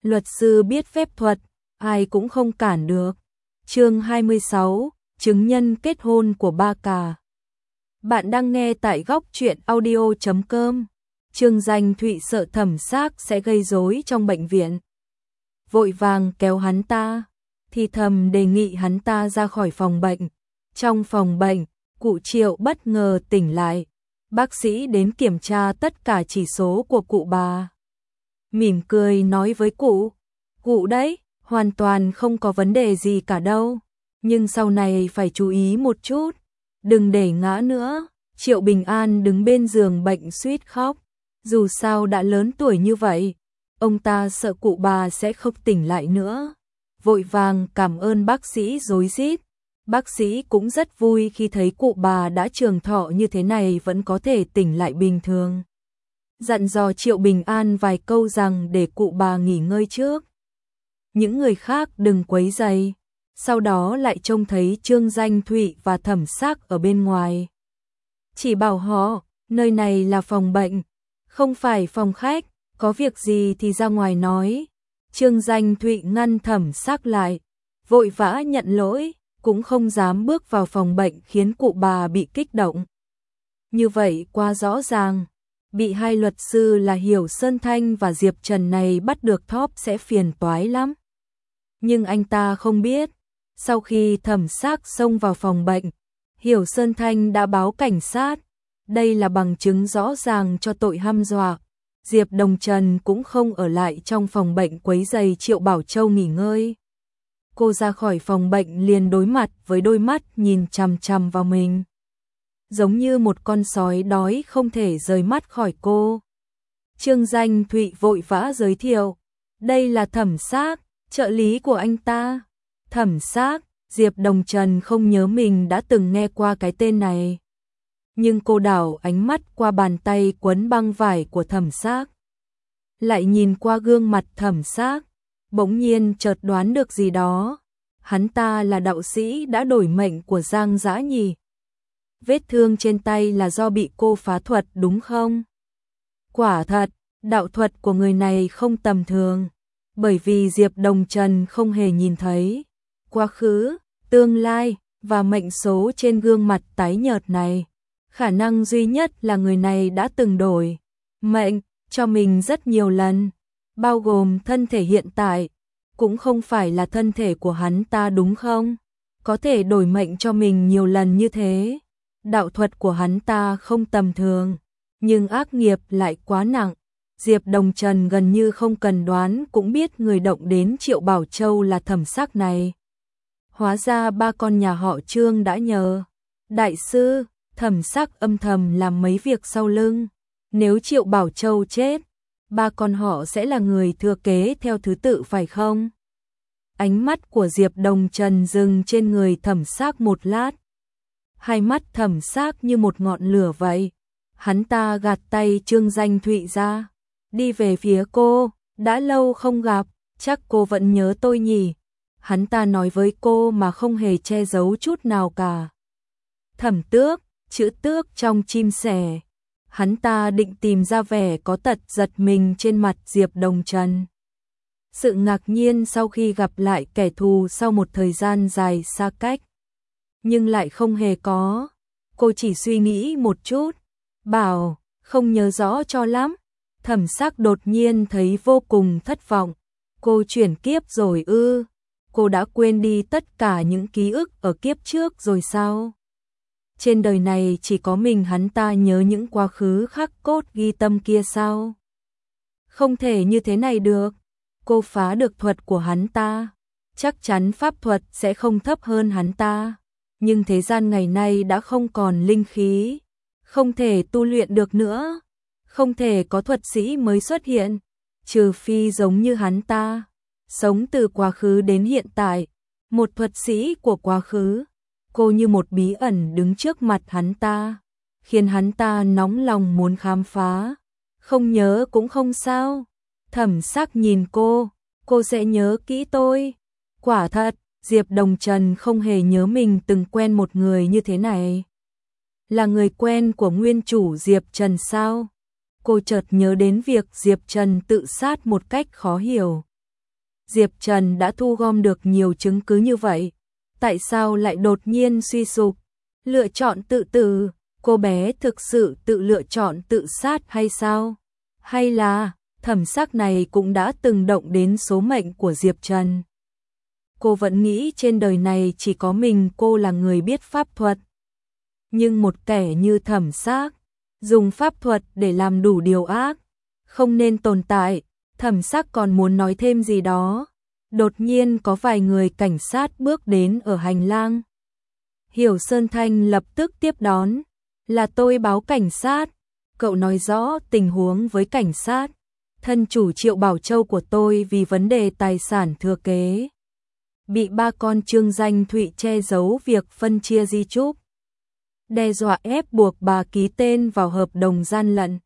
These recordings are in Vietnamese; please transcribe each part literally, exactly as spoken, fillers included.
Luật sư biết phép thuật, ai cũng không cản được. Chương hai mươi sáu, chứng nhân kết hôn của Ba Cà. Bạn đang nghe tại góc truyện audio chấm com. Trương Danh Thụy sợ Thẩm Xác sẽ gây rối trong bệnh viện, vội vàng kéo hắn ta, thì thầm đề nghị hắn ta ra khỏi phòng bệnh. Trong phòng bệnh, cụ Triệu bất ngờ tỉnh lại. Bác sĩ đến kiểm tra tất cả chỉ số của cụ bà. Mỉm cười nói với cụ, cụ đấy, hoàn toàn không có vấn đề gì cả đâu, nhưng sau này phải chú ý một chút, đừng để ngã nữa. Triệu Bình An đứng bên giường bệnh suýt khóc, dù sao đã lớn tuổi như vậy, ông ta sợ cụ bà sẽ không tỉnh lại nữa. Vội vàng cảm ơn bác sĩ rối rít. Bác sĩ cũng rất vui khi thấy cụ bà đã trường thọ như thế này vẫn có thể tỉnh lại bình thường. Dặn dò Triệu Bình An vài câu rằng để cụ bà nghỉ ngơi trước, những người khác đừng quấy rầy. Sau đó lại trông thấy Trương Danh Thụy và Thẩm Xác ở bên ngoài. Chỉ bảo họ, nơi này là phòng bệnh, không phải phòng khách, có việc gì thì ra ngoài nói. Trương Danh Thụy ngăn Thẩm Xác lại, vội vã nhận lỗi, cũng không dám bước vào phòng bệnh khiến cụ bà bị kích động. Như vậy quá rõ ràng, bị hai luật sư là Hiểu Sơn Thanh và Diệp Trần này bắt được thóp sẽ phiền toái lắm. Nhưng anh ta không biết, sau khi Thẩm Xác xông vào phòng bệnh, Hiểu Sơn Thanh đã báo cảnh sát. Đây là bằng chứng rõ ràng cho tội hăm dọa. Diệp Đồng Trần cũng không ở lại trong phòng bệnh quấy rầy Triệu Bảo Châu nghỉ ngơi. Cô ra khỏi phòng bệnh liền đối mặt với đôi mắt nhìn chằm chằm vào mình, giống như một con sói đói không thể rời mắt khỏi cô. Trương Danh Thụy vội vã giới thiệu, đây là Thẩm Xác, trợ lý của anh ta. Thẩm Xác, Diệp Đồng Trần không nhớ mình đã từng nghe qua cái tên này. Nhưng cô đảo ánh mắt qua bàn tay quấn băng vải của Thẩm Xác, lại nhìn qua gương mặt Thẩm Xác, bỗng nhiên chợt đoán được gì đó. Hắn ta là đạo sĩ đã đổi mệnh của Giang Dã nhỉ? Vết thương trên tay là do bị cô phá thuật đúng không? Quả thật, đạo thuật của người này không tầm thường, bởi vì Diệp Đồng Trần không hề nhìn thấy quá khứ, tương lai và mệnh số trên gương mặt tái nhợt này. Khả năng duy nhất là người này đã từng đổi mệnh cho mình rất nhiều lần, bao gồm thân thể hiện tại, cũng không phải là thân thể của hắn ta đúng không? Có thể đổi mệnh cho mình nhiều lần như thế. Đạo thuật của hắn ta không tầm thường, nhưng ác nghiệp lại quá nặng. Diệp Đồng Trần gần như không cần đoán cũng biết người động đến Triệu Bảo Châu là Thẩm Xác này. Hóa ra ba con nhà họ Trương đã nhờ. Đại sư, Thẩm Xác âm thầm làm mấy việc sau lưng. Nếu Triệu Bảo Châu chết, ba con họ sẽ là người thừa kế theo thứ tự phải không? Ánh mắt của Diệp Đồng Trần dừng trên người Thẩm Xác một lát. Hai mắt Thẩm Xác như một ngọn lửa vậy. Hắn ta gạt tay Trương Danh Thụy ra, đi về phía cô. Đã lâu không gặp, chắc cô vẫn nhớ tôi nhỉ? Hắn ta nói với cô mà không hề che giấu chút nào cả. Thẩm Tước, chữ tước trong chim sẻ. Hắn ta định tìm ra vẻ có tật giật mình trên mặt Diệp Đồng Trần. Sự ngạc nhiên sau khi gặp lại kẻ thù sau một thời gian dài xa cách. Nhưng lại không hề có. Cô chỉ suy nghĩ một chút, bảo, không nhớ rõ cho lắm. Thẩm Xác đột nhiên thấy vô cùng thất vọng. Cô chuyển kiếp rồi ư? Cô đã quên đi tất cả những ký ức ở kiếp trước rồi sao? Trên đời này chỉ có mình hắn ta nhớ những quá khứ khắc cốt ghi tâm kia sao? Không thể như thế này được. Cô phá được thuật của hắn ta, chắc chắn pháp thuật sẽ không thấp hơn hắn ta. Nhưng thế gian ngày nay đã không còn linh khí, không thể tu luyện được nữa, không thể có thuật sĩ mới xuất hiện, trừ phi giống như hắn ta, sống từ quá khứ đến hiện tại, một thuật sĩ của quá khứ. Cô như một bí ẩn đứng trước mặt hắn ta, khiến hắn ta nóng lòng muốn khám phá. Không nhớ cũng không sao. Thẩm Xác nhìn cô, cô sẽ nhớ kỹ tôi. Quả thật, Diệp Đồng Trần không hề nhớ mình từng quen một người như thế này. Là người quen của nguyên chủ Diệp Trần sao? Cô chợt nhớ đến việc Diệp Trần tự sát một cách khó hiểu. Diệp Trần đã thu gom được nhiều chứng cứ như vậy, tại sao lại đột nhiên suy sụp, lựa chọn tự tử, cô bé thực sự tự lựa chọn tự sát hay sao? Hay là, thẩm sắc này cũng đã từng động đến số mệnh của Diệp Trần? Cô vẫn nghĩ trên đời này chỉ có mình cô là người biết pháp thuật. Nhưng một kẻ như thẩm sắc, dùng pháp thuật để làm đủ điều ác, không nên tồn tại. Thẩm sắc còn muốn nói thêm gì đó. Đột nhiên có vài người cảnh sát bước đến ở hành lang. Hiểu Sơn Thanh lập tức tiếp đón. Là tôi báo cảnh sát. Cậu nói rõ tình huống với cảnh sát. Thân chủ Triệu Bảo Châu của tôi vì vấn đề tài sản thừa kế, bị ba con Trương Danh Thụy che giấu việc phân chia di chúc, đe dọa ép buộc bà ký tên vào hợp đồng gian lận,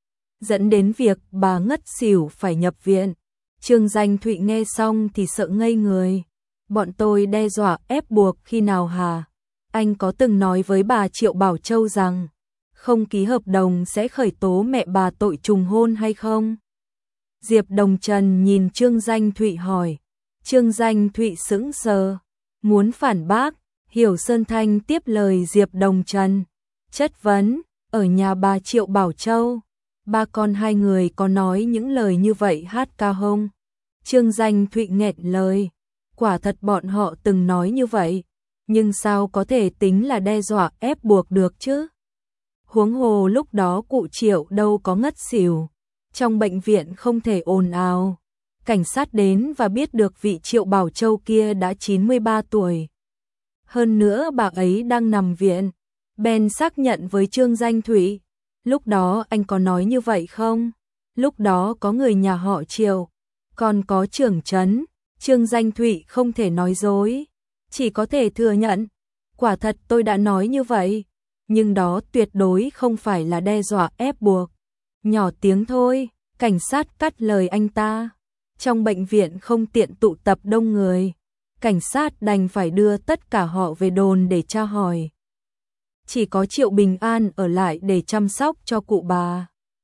dẫn đến việc bà ngất xỉu phải nhập viện. Trương Danh Thụy nghe xong thì sợ ngây người. Bọn tôi đe dọa ép buộc khi nào hả? Anh có từng nói với bà Triệu Bảo Châu rằng không ký hợp đồng sẽ khởi tố mẹ bà tội trùng hôn hay không? Diệp Đồng Trần nhìn Trương Danh Thụy hỏi. Trương Danh Thụy sững sờ, muốn phản bác. Hiểu Sơn Thanh tiếp lời Diệp Đồng Trần, chất vấn, ở nhà bà Triệu Bảo Châu, ba con hai người có nói những lời như vậy hát ca không? Trương Danh Thụy nghẹn lời, quả thật bọn họ từng nói như vậy, nhưng sao có thể tính là đe dọa ép buộc được chứ? Huống hồ lúc đó cụ Triệu đâu có ngất xỉu, trong bệnh viện không thể ồn ào. Cảnh sát đến và biết được vị Triệu Bảo Châu kia đã chín mươi ba tuổi. Hơn nữa bà ấy đang nằm viện. Ben xác nhận với Trương Danh Thụy. Lúc đó anh có nói như vậy không? Lúc đó có người nhà họ Triệu, còn có trưởng trấn. Trương Danh Thụy không thể nói dối, chỉ có thể thừa nhận. Quả thật tôi đã nói như vậy, nhưng đó tuyệt đối không phải là đe dọa ép buộc. Nhỏ tiếng thôi, cảnh sát cắt lời anh ta. Trong bệnh viện không tiện tụ tập đông người, cảnh sát đành phải đưa tất cả họ về đồn để tra hỏi. Chỉ có Triệu Bình An ở lại để chăm sóc cho cụ bà.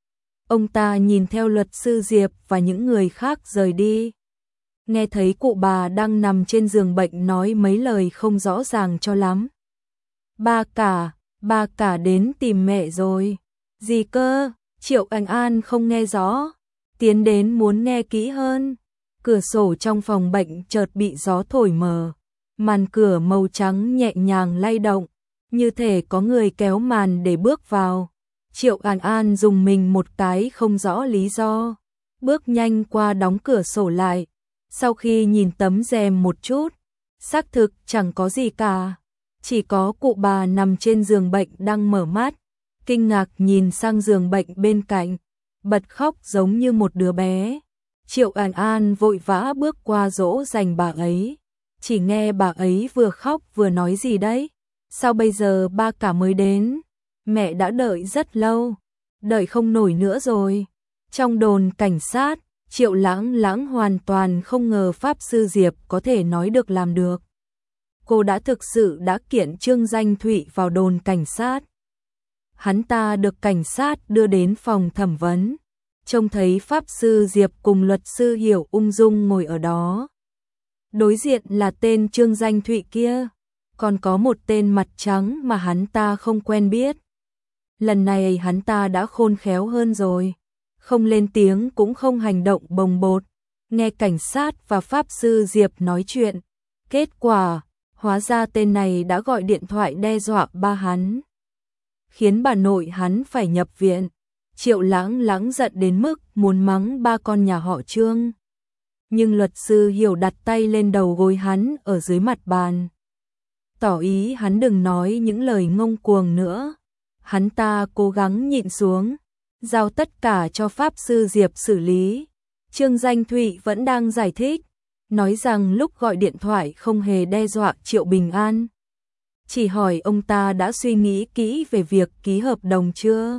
Ông ta nhìn theo luật sư Diệp và những người khác rời đi. Nghe thấy cụ bà đang nằm trên giường bệnh nói mấy lời không rõ ràng cho lắm. Ba cả, ba cả đến tìm mẹ rồi. Gì cơ? Triệu Anh An không nghe rõ, tiến đến muốn nghe kỹ hơn. Cửa sổ trong phòng bệnh chợt bị gió thổi mờ, màn cửa màu trắng nhẹ nhàng lay động, như thể có người kéo màn để bước vào. Triệu An An dùng mình một cái không rõ lý do, bước nhanh qua đóng cửa sổ lại. Sau khi nhìn tấm rèm một chút, xác thực chẳng có gì cả, chỉ có cụ bà nằm trên giường bệnh đang mở mắt, kinh ngạc nhìn sang giường bệnh bên cạnh, bật khóc giống như một đứa bé. Triệu An An vội vã bước qua dỗ dành bà ấy, chỉ nghe bà ấy vừa khóc vừa nói gì đấy. Sao bây giờ ba cả mới đến? Mẹ đã đợi rất lâu, đợi không nổi nữa rồi. Trong đồn cảnh sát, Triệu Lãng Lãng hoàn toàn không ngờ Pháp Sư Diệp có thể nói được làm được. Cô đã thực sự đã kiện Trương Danh Thụy vào đồn cảnh sát. Hắn ta được cảnh sát đưa đến phòng thẩm vấn, trông thấy Pháp Sư Diệp cùng luật sư Hiểu ung dung ngồi ở đó. Đối diện là tên Trương Danh Thụy kia, còn có một tên mặt trắng mà hắn ta không quen biết. Lần này hắn ta đã khôn khéo hơn rồi, không lên tiếng cũng không hành động bồng bột, nghe cảnh sát và Pháp Sư Diệp nói chuyện. Kết quả, hóa ra tên này đã gọi điện thoại đe dọa ba hắn, khiến bà nội hắn phải nhập viện. Triệu Lãng Lãng giận đến mức muốn mắng ba con nhà họ Trương. Nhưng luật sư Hiểu đặt tay lên đầu gối hắn ở dưới mặt bàn, tỏ ý hắn đừng nói những lời ngông cuồng nữa. Hắn ta cố gắng nhịn xuống, giao tất cả cho Pháp Sư Diệp xử lý. Trương Danh Thụy vẫn đang giải thích, nói rằng lúc gọi điện thoại không hề đe dọa Triệu Bình An, chỉ hỏi ông ta đã suy nghĩ kỹ về việc ký hợp đồng chưa.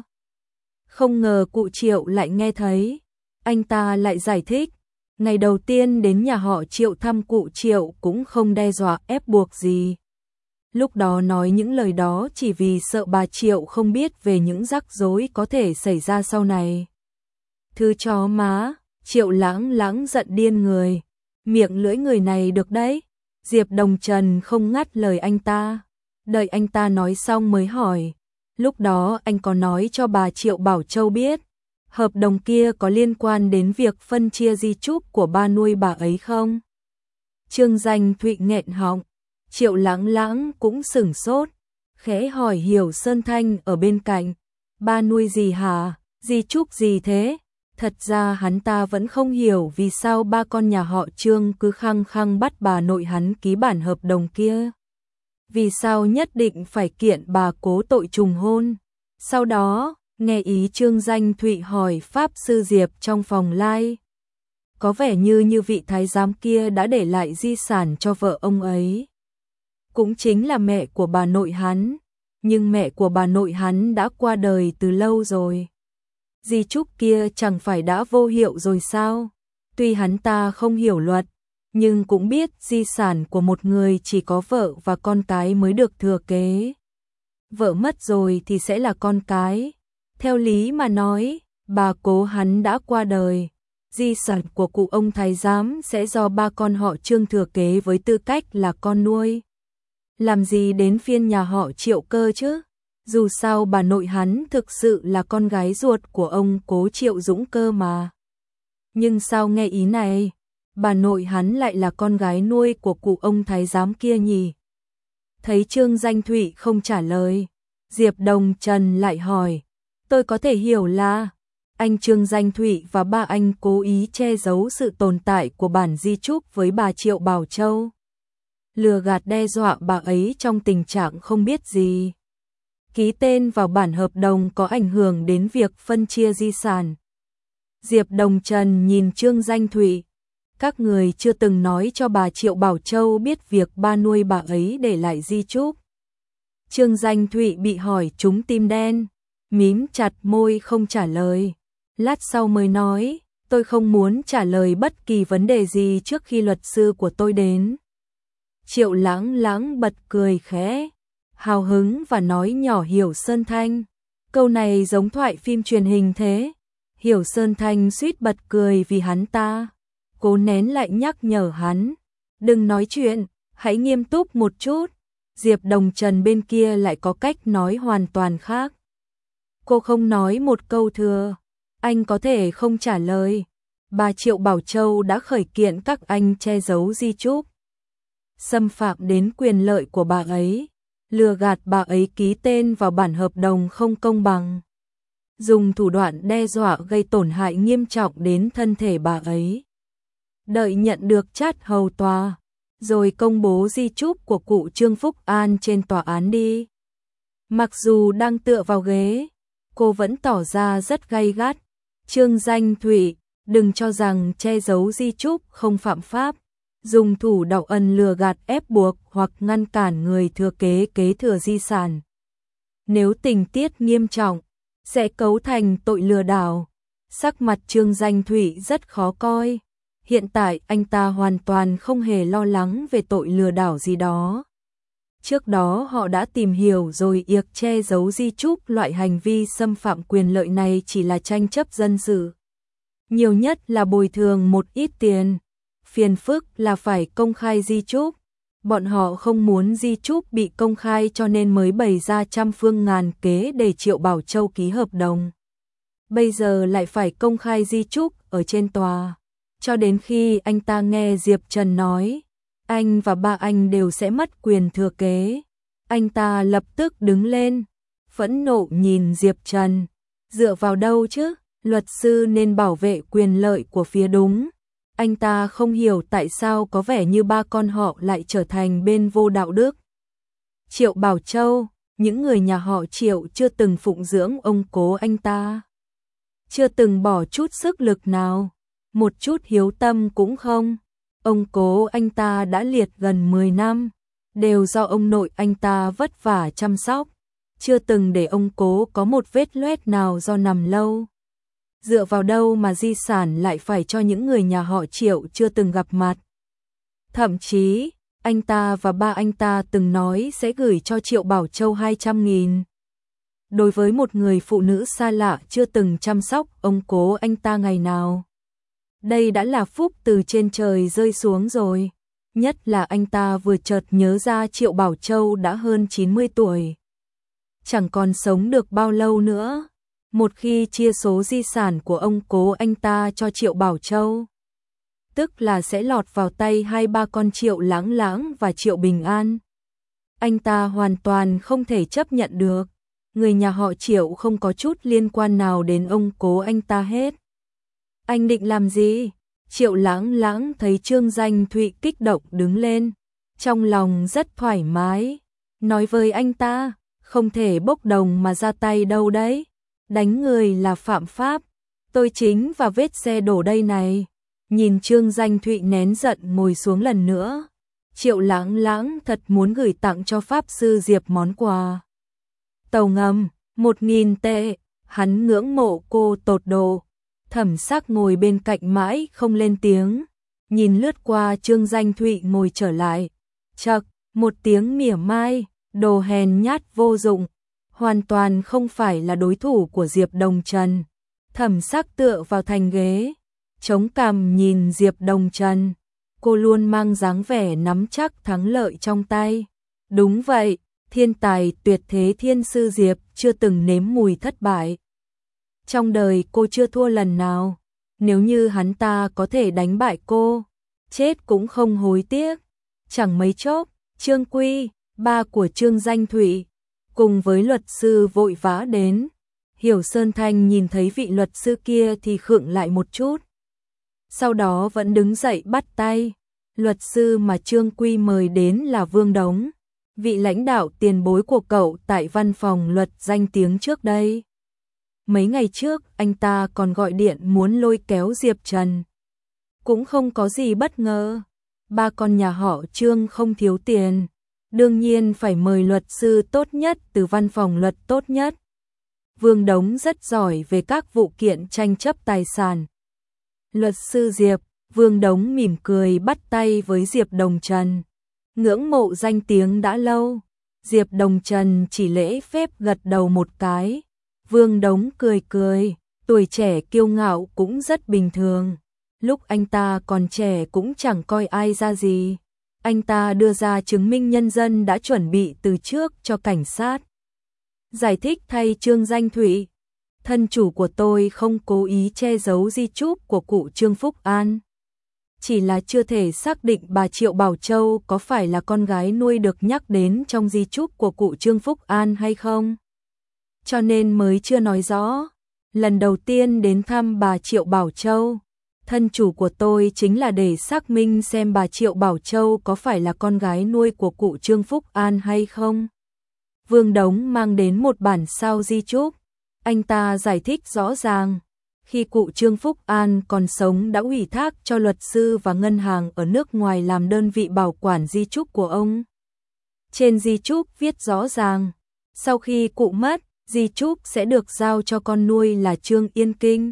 Không ngờ cụ Triệu lại nghe thấy, anh ta lại giải thích, ngày đầu tiên đến nhà họ Triệu thăm cụ Triệu cũng không đe dọa ép buộc gì. Lúc đó nói những lời đó chỉ vì sợ bà Triệu không biết về những rắc rối có thể xảy ra sau này. Thứ chó má, Triệu Lãng Lãng giận điên người. miệng lưỡi người này được đấy. Diệp Đồng Trần không ngắt lời anh ta, đợi anh ta nói xong mới hỏi, lúc đó anh có nói cho bà Triệu Bảo Châu biết, hợp đồng kia có liên quan đến việc phân chia di chúc của ba nuôi bà ấy không? Trương Danh Thụy nghẹn họng, Triệu Lãng Lãng cũng sửng sốt, khẽ hỏi Hiểu Sơn Thanh ở bên cạnh, ba nuôi gì hả, di chúc gì thế? Thật ra hắn ta vẫn không hiểu vì sao ba con nhà họ Trương cứ khăng khăng bắt bà nội hắn ký bản hợp đồng kia. Vì sao nhất định phải kiện bà Cố tội trùng hôn? Sau đó, nghe ý Trương Danh Thụy hỏi Pháp Sư Diệp trong phòng lai. Có vẻ như như vị thái giám kia đã để lại di sản cho vợ ông ấy. Cũng chính là mẹ của bà nội hắn. Nhưng mẹ của bà nội hắn đã qua đời từ lâu rồi. Di chúc kia chẳng phải đã vô hiệu rồi sao? Tuy hắn ta không hiểu luật, nhưng cũng biết di sản của một người chỉ có vợ và con cái mới được thừa kế. Vợ mất rồi thì sẽ là con cái. Theo lý mà nói, bà Cố hắn đã qua đời. Di sản của cụ ông thái giám sẽ do ba con họ Trương thừa kế với tư cách là con nuôi. Làm gì đến phiên nhà họ Triệu cơ chứ? Dù sao bà nội hắn thực sự là con gái ruột của ông Cố Triệu Dũng cơ mà. Nhưng sao nghe ý này, bà nội hắn lại là con gái nuôi của cụ ông thái giám kia nhỉ? Thấy Trương Danh Thụy không trả lời, Diệp Đồng Trần lại hỏi, tôi có thể hiểu là anh Trương Danh Thụy và ba anh cố ý che giấu sự tồn tại của bản di chúc với bà Triệu Bảo Châu, lừa gạt đe dọa bà ấy trong tình trạng không biết gì. Ký tên vào bản hợp đồng có ảnh hưởng đến việc phân chia di sản. Diệp Đồng Trần nhìn Trương Danh Thụy, các người chưa từng nói cho bà Triệu Bảo Châu biết việc ba nuôi bà ấy để lại di chúc. Trương Danh Thụy bị hỏi trúng tim đen, mím chặt môi không trả lời. Lát sau mới nói, tôi không muốn trả lời bất kỳ vấn đề gì trước khi luật sư của tôi đến. Triệu Lãng Lãng bật cười khẽ, hào hứng và nói nhỏ Hiểu Sơn Thanh. Câu này giống thoại phim truyền hình thế. Hiểu Sơn Thanh suýt bật cười vì hắn ta cố nén lại nhắc nhở hắn, đừng nói chuyện, hãy nghiêm túc một chút. Diệp Đồng Trần bên kia lại có cách nói hoàn toàn khác. Cô không nói một câu thừa, anh có thể không trả lời. Bà Triệu Bảo Châu đã khởi kiện các anh che giấu di chúc, xâm phạm đến quyền lợi của bà ấy, lừa gạt bà ấy ký tên vào bản hợp đồng không công bằng, dùng thủ đoạn đe dọa gây tổn hại nghiêm trọng đến thân thể bà ấy. Đợi nhận được chát hầu tòa, rồi công bố di chúc của cụ Trương Phúc An trên tòa án đi. Mặc dù đang tựa vào ghế, cô vẫn tỏ ra rất gay gắt. Trương Danh Thụy, đừng cho rằng che giấu di chúc không phạm pháp, dùng thủ đạo ân lừa gạt ép buộc hoặc ngăn cản người thừa kế kế thừa di sản. Nếu tình tiết nghiêm trọng, sẽ cấu thành tội lừa đảo. Sắc mặt Trương Danh Thụy rất khó coi. Hiện tại anh ta hoàn toàn không hề lo lắng về tội lừa đảo gì đó. Trước đó họ đã tìm hiểu rồi, việc che giấu di chúc loại hành vi xâm phạm quyền lợi này chỉ là tranh chấp dân sự. Nhiều nhất là bồi thường một ít tiền. Phiền phức là phải công khai di chúc. Bọn họ không muốn di chúc bị công khai cho nên mới bày ra trăm phương ngàn kế để Triệu Bảo Châu ký hợp đồng. Bây giờ lại phải công khai di chúc ở trên tòa. Cho đến khi anh ta nghe Diệp Trần nói, anh và ba anh đều sẽ mất quyền thừa kế, anh ta lập tức đứng lên, phẫn nộ nhìn Diệp Trần. Dựa vào đâu chứ, luật sư nên bảo vệ quyền lợi của phía đúng. Anh ta không hiểu tại sao có vẻ như ba con họ lại trở thành bên vô đạo đức. Triệu Bảo Châu, những người nhà họ Triệu chưa từng phụng dưỡng ông Cố anh ta, chưa từng bỏ chút sức lực nào, một chút hiếu tâm cũng không. Ông Cố anh ta đã liệt gần mười năm, đều do ông nội anh ta vất vả chăm sóc, chưa từng để ông Cố có một vết loét nào do nằm lâu. Dựa vào đâu mà di sản lại phải cho những người nhà họ Triệu chưa từng gặp mặt. Thậm chí, anh ta và ba anh ta từng nói sẽ gửi cho Triệu Bảo Châu hai trăm nghìn. Đối với một người phụ nữ xa lạ chưa từng chăm sóc ông Cố anh ta ngày nào. Đây đã là phúc từ trên trời rơi xuống rồi. Nhất là anh ta vừa chợt nhớ ra Triệu Bảo Châu đã hơn chín mươi tuổi. Chẳng còn sống được bao lâu nữa. Một khi chia số di sản của ông cố anh ta cho Triệu Bảo Châu, tức là sẽ lọt vào tay hai ba con Triệu Lãng Lãng và Triệu Bình An. Anh ta hoàn toàn không thể chấp nhận được. Người nhà họ Triệu không có chút liên quan nào đến ông cố anh ta hết. Anh định làm gì? Triệu Lãng Lãng thấy Trương Danh Thụy kích động đứng lên, trong lòng rất thoải mái, nói với anh ta, không thể bốc đồng mà ra tay đâu đấy, đánh người là phạm pháp, tôi chính và vết xe đổ đây này. Nhìn Trương Danh Thụy nén giận ngồi xuống lần nữa, Triệu Lãng Lãng thật muốn gửi tặng cho Pháp Sư Diệp món quà. Tàu ngầm, một nghìn tệ, hắn ngưỡng mộ cô tột độ. Thẩm Sắc ngồi bên cạnh mãi không lên tiếng, nhìn lướt qua Trương Danh Thụy ngồi trở lại, chậc, một tiếng mỉa mai, đồ hèn nhát vô dụng, hoàn toàn không phải là đối thủ của Diệp Đồng Trần. Thẩm Sắc tựa vào thành ghế, chống cằm nhìn Diệp Đồng Trần, cô luôn mang dáng vẻ nắm chắc thắng lợi trong tay. Đúng vậy, thiên tài tuyệt thế thiên sư Diệp chưa từng nếm mùi thất bại. Trong đời cô chưa thua lần nào, nếu như hắn ta có thể đánh bại cô, chết cũng không hối tiếc. Chẳng mấy chốc, Trương Quy, ba của Trương Danh Thụy, cùng với luật sư vội vã đến. Hiểu Sơn Thanh nhìn thấy vị luật sư kia thì khựng lại một chút. Sau đó vẫn đứng dậy bắt tay. Luật sư mà Trương Quy mời đến là Vương Đống, vị lãnh đạo tiền bối của cậu tại văn phòng luật danh tiếng trước đây. Mấy ngày trước, anh ta còn gọi điện muốn lôi kéo Diệp Trần. Cũng không có gì bất ngờ. Ba con nhà họ Trương không thiếu tiền. Đương nhiên phải mời luật sư tốt nhất từ văn phòng luật tốt nhất. Vương Đống rất giỏi về các vụ kiện tranh chấp tài sản. Luật sư Diệp, Vương Đống mỉm cười bắt tay với Diệp Đồng Trần. Ngưỡng mộ danh tiếng đã lâu. Diệp Đồng Trần chỉ lễ phép gật đầu một cái. Vương Đống cười cười, tuổi trẻ kiêu ngạo cũng rất bình thường. Lúc anh ta còn trẻ cũng chẳng coi ai ra gì. Anh ta đưa ra chứng minh nhân dân đã chuẩn bị từ trước cho cảnh sát. Giải thích thay Trương Danh Thụy, thân chủ của tôi không cố ý che giấu di chúc của cụ Trương Phúc An. Chỉ là chưa thể xác định bà Triệu Bảo Châu có phải là con gái nuôi được nhắc đến trong di chúc của cụ Trương Phúc An hay không. Cho nên mới chưa nói rõ. Lần đầu tiên đến thăm bà Triệu Bảo Châu, thân chủ của tôi chính là để xác minh xem bà Triệu Bảo Châu có phải là con gái nuôi của cụ Trương Phúc An hay không. Vương Đống mang đến một bản sao di chúc. Anh ta giải thích rõ ràng. Khi cụ Trương Phúc An còn sống đã ủy thác cho luật sư và ngân hàng ở nước ngoài làm đơn vị bảo quản di chúc của ông. Trên di chúc viết rõ ràng, sau khi cụ mất, di chúc sẽ được giao cho con nuôi là Trương Yên Kinh.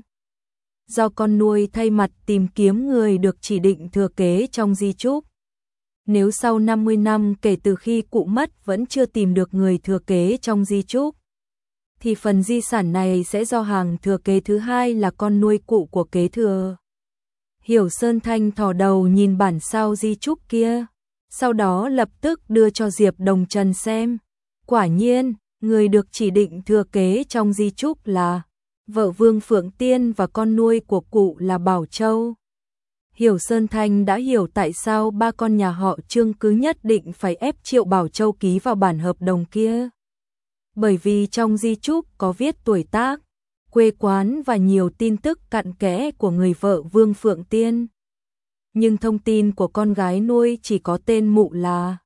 Do con nuôi thay mặt tìm kiếm người được chỉ định thừa kế trong di chúc. Nếu sau năm mươi năm kể từ khi cụ mất vẫn chưa tìm được người thừa kế trong di chúc, thì phần di sản này sẽ do hàng thừa kế thứ hai là con nuôi cụ của kế thừa. Hiểu Sơn Thanh thò đầu nhìn bản sao di chúc kia, sau đó lập tức đưa cho Diệp Đồng Trần xem. Quả nhiên, người được chỉ định thừa kế trong di chúc là vợ Vương Phượng Tiên và con nuôi của cụ là Bảo Châu. Hiểu Sơn Thanh đã hiểu tại sao ba con nhà họ Trương cứ nhất định phải ép Triệu Bảo Châu ký vào bản hợp đồng kia. Bởi vì trong di chúc có viết tuổi tác, quê quán và nhiều tin tức cặn kẽ của người vợ Vương Phượng Tiên. Nhưng thông tin của con gái nuôi chỉ có tên mụ là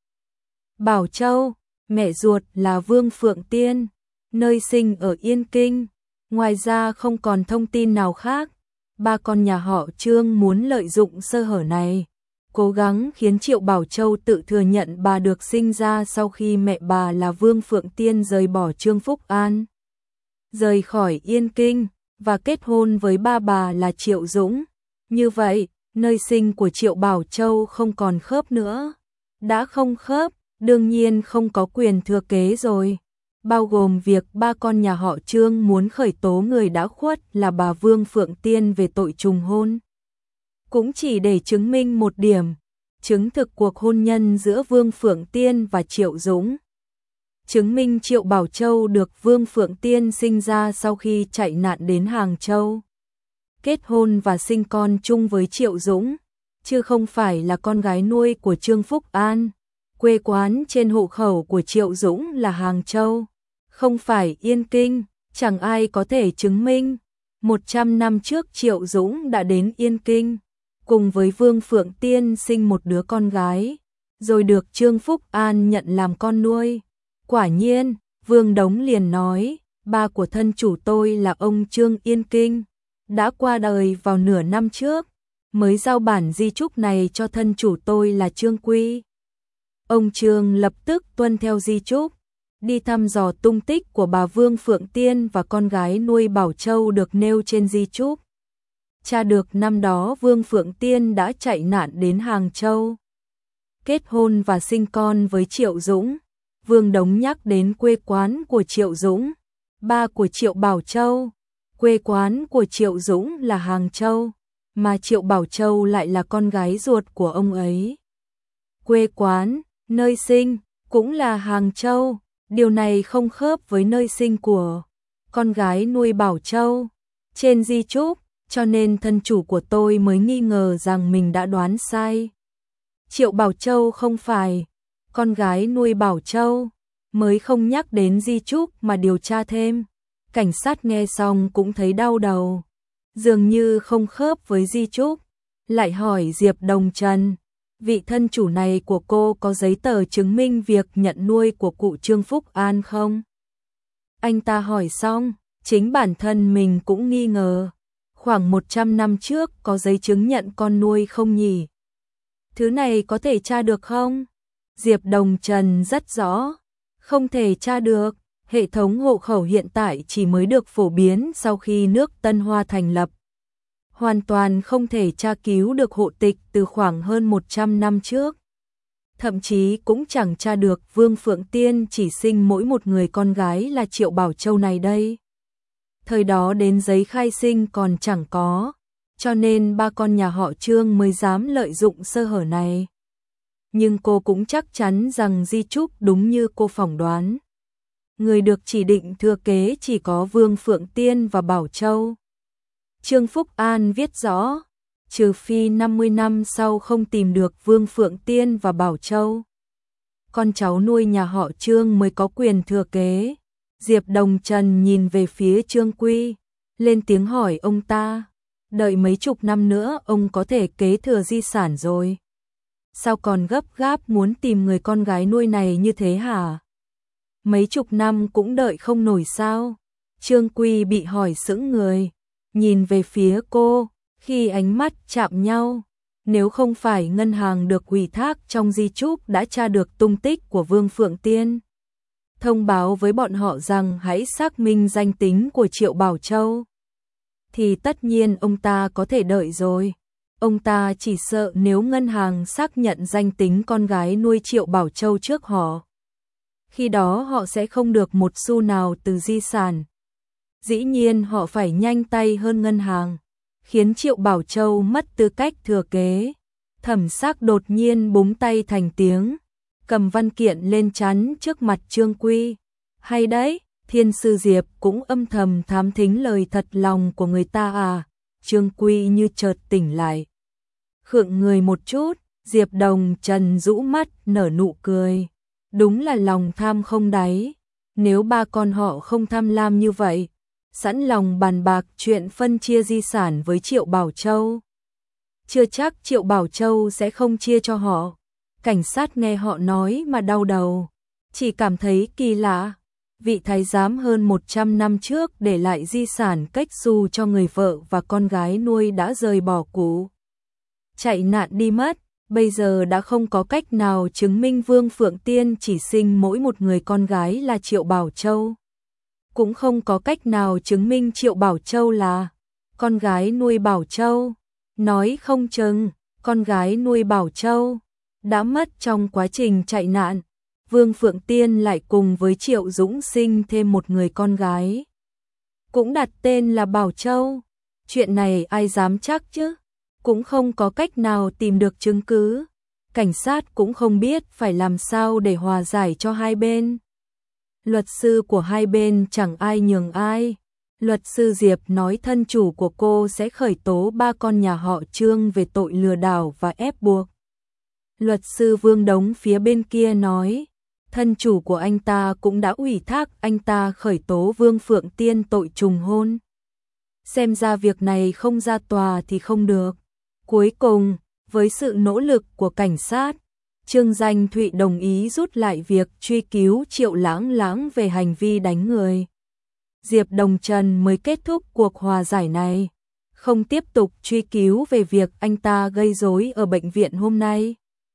Bảo Châu, mẹ ruột là Vương Phượng Tiên, nơi sinh ở Yên Kinh. Ngoài ra không còn thông tin nào khác. Ba con nhà họ Trương muốn lợi dụng sơ hở này, cố gắng khiến Triệu Bảo Châu tự thừa nhận bà được sinh ra sau khi mẹ bà là Vương Phượng Tiên rời bỏ Trương Phúc An, rời khỏi Yên Kinh và kết hôn với ba bà là Triệu Dũng. Như vậy, nơi sinh của Triệu Bảo Châu không còn khớp nữa. Đã không khớp, đương nhiên không có quyền thừa kế rồi. Bao gồm việc ba con nhà họ Trương muốn khởi tố người đã khuất là bà Vương Phượng Tiên về tội trùng hôn. cũng chỉ để chứng minh một điểm, chứng thực cuộc hôn nhân giữa Vương Phượng Tiên và Triệu Dũng. Chứng minh Triệu Bảo Châu được Vương Phượng Tiên sinh ra sau khi chạy nạn đến Hàng Châu. Kết hôn và sinh con chung với Triệu Dũng, chứ không phải là con gái nuôi của Trương Phúc An. Quê quán trên hộ khẩu của Triệu Dũng là Hàng Châu, không phải Yên Kinh, chẳng ai có thể chứng minh. một trăm năm trước Triệu Dũng đã đến Yên Kinh, cùng với Vương Phượng Tiên sinh một đứa con gái, rồi được Trương Phúc An nhận làm con nuôi. Quả nhiên, Vương Đống liền nói, ba của thân chủ tôi là ông Trương Yên Kinh, đã qua đời vào nửa năm trước, mới giao bản di chúc này cho thân chủ tôi là Trương Quy. Ông Trương lập tức tuân theo di chúc, đi thăm dò tung tích của bà Vương Phượng Tiên và con gái nuôi Bảo Châu được nêu trên di chúc. Tra được năm đó Vương Phượng Tiên đã chạy nạn đến Hàng Châu, kết hôn và sinh con với Triệu Dũng. Vương Đống nhắc đến quê quán của Triệu Dũng, ba của Triệu Bảo Châu. Quê quán của Triệu Dũng là Hàng Châu, mà Triệu Bảo Châu lại là con gái ruột của ông ấy. Quê quán, nơi sinh, cũng là Hàng Châu, điều này không khớp với nơi sinh của con gái nuôi Bảo Châu trên di chúc, cho nên thân chủ của tôi mới nghi ngờ rằng mình đã đoán sai. Triệu Bảo Châu không phải con gái nuôi Bảo Châu, mới không nhắc đến di chúc mà điều tra thêm. Cảnh sát nghe xong cũng thấy đau đầu, dường như không khớp với di chúc, lại hỏi Diệp Đồng Trần, vị thân chủ này của cô có giấy tờ chứng minh việc nhận nuôi của cụ Trương Phúc An không? Anh ta hỏi xong, chính bản thân mình cũng nghi ngờ, khoảng một trăm năm trước có giấy chứng nhận con nuôi không nhỉ? Thứ này có thể tra được không? Diệp Đồng Trần rất rõ, không thể tra được. Hệ thống hộ khẩu hiện tại chỉ mới được phổ biến sau khi nước Tân Hoa thành lập. Hoàn toàn không thể tra cứu được hộ tịch từ khoảng hơn một trăm năm trước. Thậm chí cũng chẳng tra được Vương Phượng Tiên chỉ sinh mỗi một người con gái là Triệu Bảo Châu này đây. Thời đó đến giấy khai sinh còn chẳng có, cho nên ba con nhà họ Trương mới dám lợi dụng sơ hở này. Nhưng cô cũng chắc chắn rằng di chúc đúng như cô phỏng đoán. Người được chỉ định thừa kế chỉ có Vương Phượng Tiên và Bảo Châu. Trương Phúc An viết rõ, trừ phi năm mươi năm sau không tìm được Vương Phượng Tiên và Bảo Châu, con cháu nuôi nhà họ Trương mới có quyền thừa kế. Diệp Đồng Trần nhìn về phía Trương Quy, lên tiếng hỏi ông ta, đợi mấy chục năm nữa ông có thể kế thừa di sản rồi. Sao còn gấp gáp muốn tìm người con gái nuôi này như thế hả? Mấy chục năm cũng đợi không nổi sao? Trương Quy bị hỏi sững người, nhìn về phía cô, khi ánh mắt chạm nhau. Nếu không phải ngân hàng được ủy thác trong di chúc đã tra được tung tích của Vương Phượng Tiên, thông báo với bọn họ rằng hãy xác minh danh tính của Triệu Bảo Châu, thì tất nhiên ông ta có thể đợi rồi. Ông ta chỉ sợ nếu ngân hàng xác nhận danh tính con gái nuôi Triệu Bảo Châu trước họ, khi đó họ sẽ không được một xu nào từ di sản. Dĩ nhiên họ phải nhanh tay hơn ngân hàng, khiến Triệu Bảo Châu mất tư cách thừa kế. Thẩm Sắc đột nhiên búng tay thành tiếng, cầm văn kiện lên chắn trước mặt Trương Quy. Hay đấy, Thiên sư Diệp cũng âm thầm thám thính lời thật lòng của người ta à? Trương Quy như chợt tỉnh lại, khựng người một chút. Diệp Đồng Trần rũ mắt nở nụ cười, đúng là lòng tham không đáy. Nếu ba con họ không tham lam như vậy, sẵn lòng bàn bạc chuyện phân chia di sản với Triệu Bảo Châu, chưa chắc Triệu Bảo Châu sẽ không chia cho họ. Cảnh sát nghe họ nói mà đau đầu, chỉ cảm thấy kỳ lạ. Vị thái giám hơn một trăm năm trước để lại di sản cách xù cho người vợ và con gái nuôi đã rời bỏ cụ, chạy nạn đi mất. Bây giờ đã không có cách nào chứng minh Vương Phượng Tiên chỉ sinh mỗi một người con gái là Triệu Bảo Châu, cũng không có cách nào chứng minh Triệu Bảo Châu là con gái nuôi Bảo Châu. Nói không chừng con gái nuôi Bảo Châu đã mất trong quá trình chạy nạn. Vương Phượng Tiên lại cùng với Triệu Dũng sinh thêm một người con gái, cũng đặt tên là Bảo Châu. Chuyện này ai dám chắc chứ? cũng không có cách nào tìm được chứng cứ. Cảnh sát cũng không biết phải làm sao để hòa giải cho hai bên. Luật sư của hai bên chẳng ai nhường ai. Luật sư Diệp nói thân chủ của cô sẽ khởi tố ba con nhà họ Trương về tội lừa đảo và ép buộc. Luật sư Vương Đống phía bên kia nói, thân chủ của anh ta cũng đã ủy thác anh ta khởi tố Vương Phượng Tiên tội trùng hôn. Xem ra việc này không ra tòa thì không được. Cuối cùng, với sự nỗ lực của cảnh sát, Trương Danh Thụy đồng ý rút lại việc truy cứu Triệu Lãng Lãng về hành vi đánh người. Diệp Đồng Trần mới kết thúc cuộc hòa giải này, không tiếp tục truy cứu về việc anh ta gây rối ở bệnh viện hôm nay.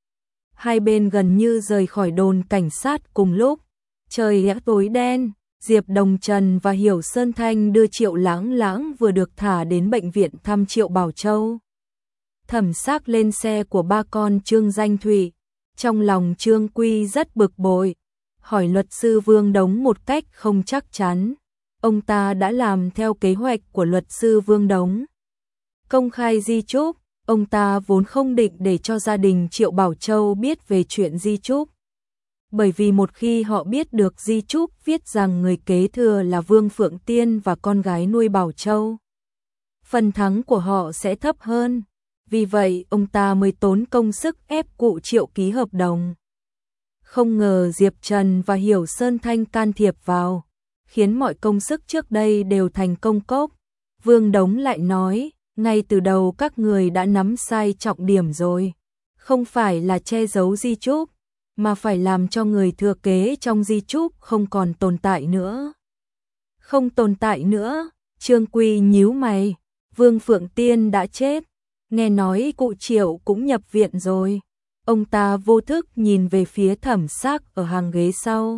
Hai bên gần như rời khỏi đồn cảnh sát cùng lúc. Trời đã tối đen, Diệp Đồng Trần và Hiểu Sơn Thanh đưa Triệu Lãng Lãng vừa được thả đến bệnh viện thăm Triệu Bảo Châu. Thẩm Sắc lên xe của ba con Trương Danh Thụy. Trong lòng Trương Quy rất bực bội, hỏi luật sư Vương Đống một cách không chắc chắn. Ông ta đã làm theo kế hoạch của luật sư Vương Đống. Công khai di chúc, ông ta vốn không định để cho gia đình Triệu Bảo Châu biết về chuyện di chúc. Bởi vì một khi họ biết được di chúc viết rằng người kế thừa là Vương Phượng Tiên và con gái nuôi Bảo Châu, phần thắng của họ sẽ thấp hơn. Vì vậy ông ta mới tốn công sức ép cụ Triệu ký hợp đồng. Không ngờ Diệp Trần và Hiểu Sơn Thanh can thiệp vào, khiến mọi công sức trước đây đều thành công cốc. Vương Đống lại nói, ngay từ đầu các người đã nắm sai trọng điểm rồi. Không phải là che giấu di chúc, mà phải làm cho người thừa kế trong di chúc không còn tồn tại nữa. Không tồn tại nữa, Trương Quy nhíu mày, Vương Phượng Tiên đã chết. Nghe nói cụ Triệu cũng nhập viện rồi. Ông ta vô thức nhìn về phía Thẩm Sắc ở hàng ghế sau.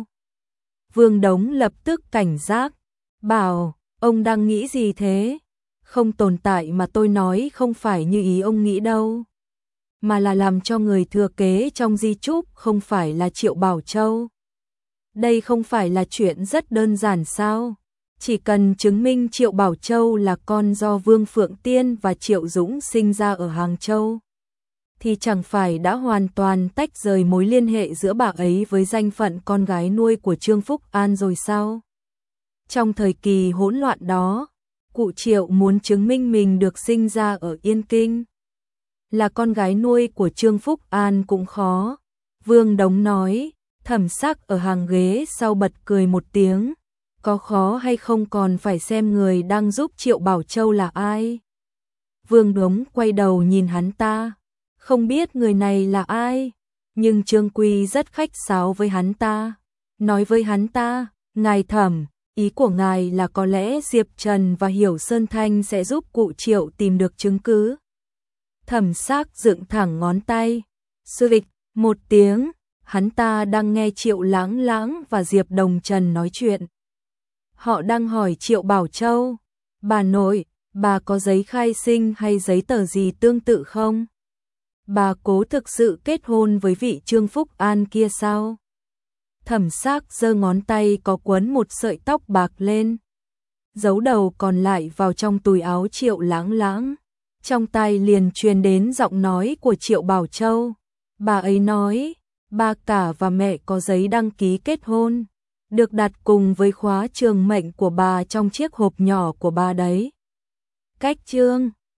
Vương Đống lập tức cảnh giác, bảo, ông đang nghĩ gì thế? Không tồn tại mà tôi nói không phải như ý ông nghĩ đâu. Mà là làm cho người thừa kế trong di chúc không phải là Triệu Bảo Châu. Đây không phải là chuyện rất đơn giản sao? Chỉ cần chứng minh Triệu Bảo Châu là con do Vương Phượng Tiên và Triệu Dũng sinh ra ở Hàng Châu, thì chẳng phải đã hoàn toàn tách rời mối liên hệ giữa bà ấy với danh phận con gái nuôi của Trương Phúc An rồi sao? Trong thời kỳ hỗn loạn đó, cụ Triệu muốn chứng minh mình được sinh ra ở Yên Kinh, là con gái nuôi của Trương Phúc An cũng khó. Vương Đống nói, Thẩm Sắc ở hàng ghế sau bật cười một tiếng. Có khó hay không còn phải xem người đang giúp Triệu Bảo Châu là ai. Vương Đống quay đầu nhìn hắn ta, không biết người này là ai, nhưng Trương Quy rất khách sáo với hắn ta, nói với hắn ta, ngài Thẩm, ý của ngài là có lẽ Diệp Trần và Hiểu Sơn Thanh sẽ giúp cụ Triệu tìm được chứng cứ. Thẩm Sắc dựng thẳng ngón tay, xịch một tiếng, hắn ta đang nghe Triệu Lãng Lãng và Diệp Đồng Trần nói chuyện. Họ đang hỏi Triệu Bảo Châu, bà nội, bà có giấy khai sinh hay giấy tờ gì tương tự không? Bà cố thực sự kết hôn với vị Trương Phúc An kia sao? Thẩm Sắc giơ ngón tay có quấn một sợi tóc bạc lên, giấu đầu còn lại vào trong túi áo Triệu Lãng Lãng. Trong tai liền truyền đến giọng nói của Triệu Bảo Châu. Bà ấy nói, ba cả và mẹ có giấy đăng ký kết hôn, được đặt cùng với khóa trường mệnh của bà trong chiếc hộp nhỏ của bà đấy. Cách chương